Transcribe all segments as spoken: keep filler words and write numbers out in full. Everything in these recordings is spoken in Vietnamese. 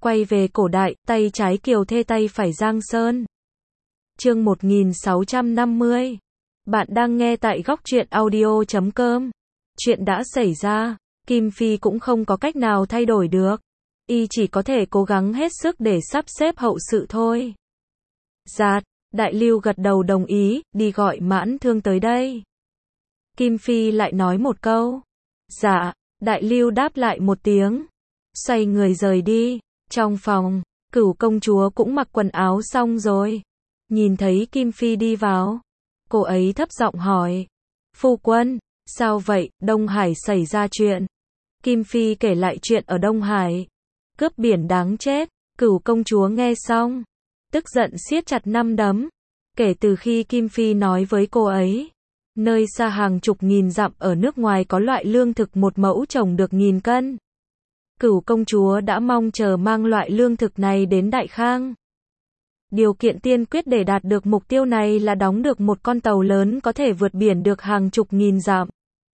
Quay về cổ đại, tay trái Kiều Thê tay phải Giang Sơn. Chương một nghìn sáu trăm năm mươi. Bạn đang nghe tại góc truyện audio chấm com. Chuyện đã xảy ra, Kim Phi cũng không có cách nào thay đổi được. Y chỉ có thể cố gắng hết sức để sắp xếp hậu sự thôi. Giạt, Đại Lưu gật đầu đồng ý, đi gọi Mãn Thương tới đây. Kim Phi lại nói một câu. Dạ, Đại Lưu đáp lại một tiếng. Xoay người rời đi. Trong phòng, Cửu công chúa cũng mặc quần áo xong rồi. Nhìn thấy Kim Phi đi vào, cô ấy thấp giọng hỏi. Phu quân, sao vậy, Đông Hải xảy ra chuyện. Kim Phi kể lại chuyện ở Đông Hải. Cướp biển đáng chết. Cửu công chúa nghe xong, tức giận siết chặt nắm đấm. Kể từ khi Kim Phi nói với cô ấy, nơi xa hàng chục nghìn dặm ở nước ngoài có loại lương thực một mẫu trồng được nghìn cân. Cửu công chúa đã mong chờ mang loại lương thực này đến Đại Khang. Điều kiện tiên quyết để đạt được mục tiêu này là đóng được một con tàu lớn có thể vượt biển được hàng chục nghìn dặm.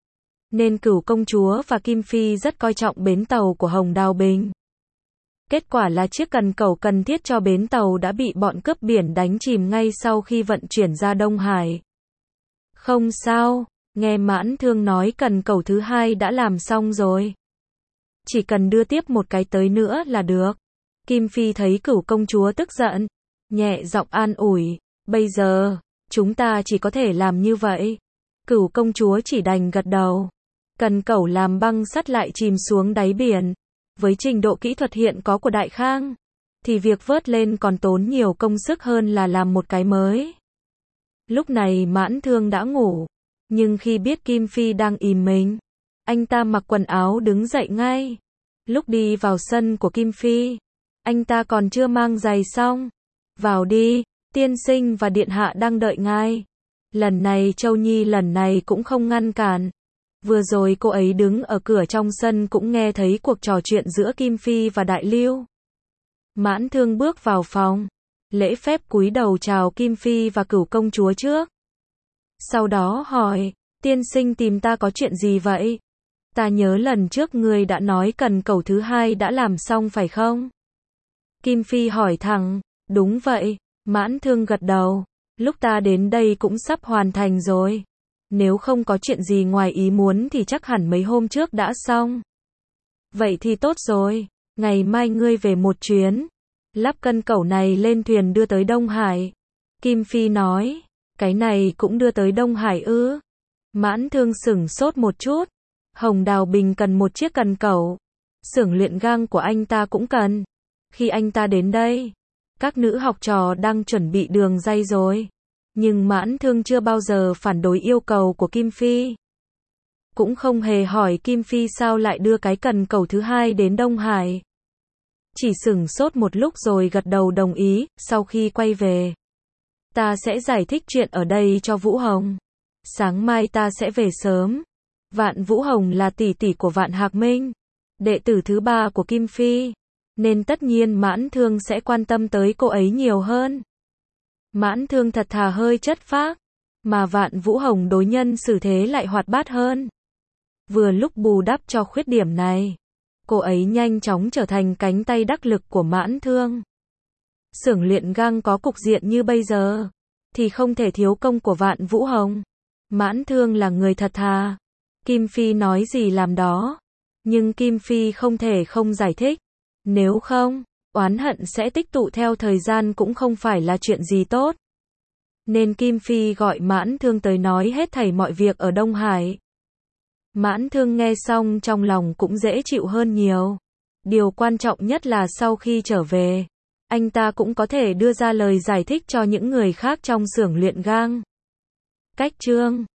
Nên Cửu công chúa và Kim Phi rất coi trọng bến tàu của Hồng Đào Bình. Kết quả là chiếc cần cẩu cần thiết cho bến tàu đã bị bọn cướp biển đánh chìm ngay sau khi vận chuyển ra Đông Hải. Không sao, nghe Mãn Thương nói cần cẩu thứ hai đã làm xong rồi. Chỉ cần đưa tiếp một cái tới nữa là được. Kim Phi thấy Cửu công chúa tức giận, nhẹ giọng an ủi, bây giờ, chúng ta chỉ có thể làm như vậy. Cửu công chúa chỉ đành gật đầu. Cần cẩu làm băng sắt lại chìm xuống đáy biển. Với trình độ kỹ thuật hiện có của Đại Khang, thì việc vớt lên còn tốn nhiều công sức hơn là làm một cái mới. Lúc này Mãn Thương đã ngủ, nhưng khi biết Kim Phi đang ìm mình, anh ta mặc quần áo đứng dậy ngay. Lúc đi vào sân của Kim Phi, anh ta còn chưa mang giày xong. Vào đi, tiên sinh và điện hạ đang đợi ngài. Lần này Châu Nhi lần này cũng không ngăn cản. Vừa rồi cô ấy đứng ở cửa trong sân cũng nghe thấy cuộc trò chuyện giữa Kim Phi và Đại Lưu. Mãn Thương bước vào phòng, lễ phép cúi đầu chào Kim Phi và Cửu công chúa trước. Sau đó hỏi, tiên sinh tìm ta có chuyện gì vậy? Ta nhớ lần trước ngươi đã nói cần cẩu thứ hai đã làm xong phải không? Kim Phi hỏi thẳng, đúng vậy. Mãn Thương gật đầu, lúc ta đến đây cũng sắp hoàn thành rồi. Nếu không có chuyện gì ngoài ý muốn thì chắc hẳn mấy hôm trước đã xong. Vậy thì tốt rồi, ngày mai ngươi về một chuyến, lắp cân cẩu này lên thuyền đưa tới Đông Hải. Kim Phi nói, cái này cũng đưa tới Đông Hải ư? Mãn Thương sửng sốt một chút. Hồng Đào Bình cần một chiếc cần cẩu. Xưởng luyện gang của anh ta cũng cần. Khi anh ta đến đây, các nữ học trò đang chuẩn bị đường ray rồi. Nhưng Mãn Thương chưa bao giờ phản đối yêu cầu của Kim Phi. Cũng không hề hỏi Kim Phi sao lại đưa cái cần cẩu thứ hai đến Đông Hải. Chỉ sửng sốt một lúc rồi gật đầu đồng ý, sau khi quay về. Ta sẽ giải thích chuyện ở đây cho Vũ Hồng. Sáng mai ta sẽ về sớm. Vạn Vũ Hồng là tỷ tỷ của Vạn Hạc Minh, đệ tử thứ ba của Kim Phi. Nên tất nhiên Mãn Thương sẽ quan tâm tới cô ấy nhiều hơn. Mãn Thương thật thà hơi chất phác, mà Vạn Vũ Hồng đối nhân xử thế lại hoạt bát hơn. Vừa lúc bù đắp cho khuyết điểm này, cô ấy nhanh chóng trở thành cánh tay đắc lực của Mãn Thương. Xưởng luyện gang có cục diện như bây giờ, thì không thể thiếu công của Vạn Vũ Hồng. Mãn Thương là người thật thà, Kim Phi nói gì làm đó, nhưng Kim Phi không thể không giải thích. Nếu không, oán hận sẽ tích tụ theo thời gian cũng không phải là chuyện gì tốt. Nên Kim Phi gọi Mãn Thương tới nói hết thảy mọi việc ở Đông Hải. Mãn Thương nghe xong trong lòng cũng dễ chịu hơn nhiều. Điều quan trọng nhất là sau khi trở về, anh ta cũng có thể đưa ra lời giải thích cho những người khác trong xưởng luyện gang. Cách chương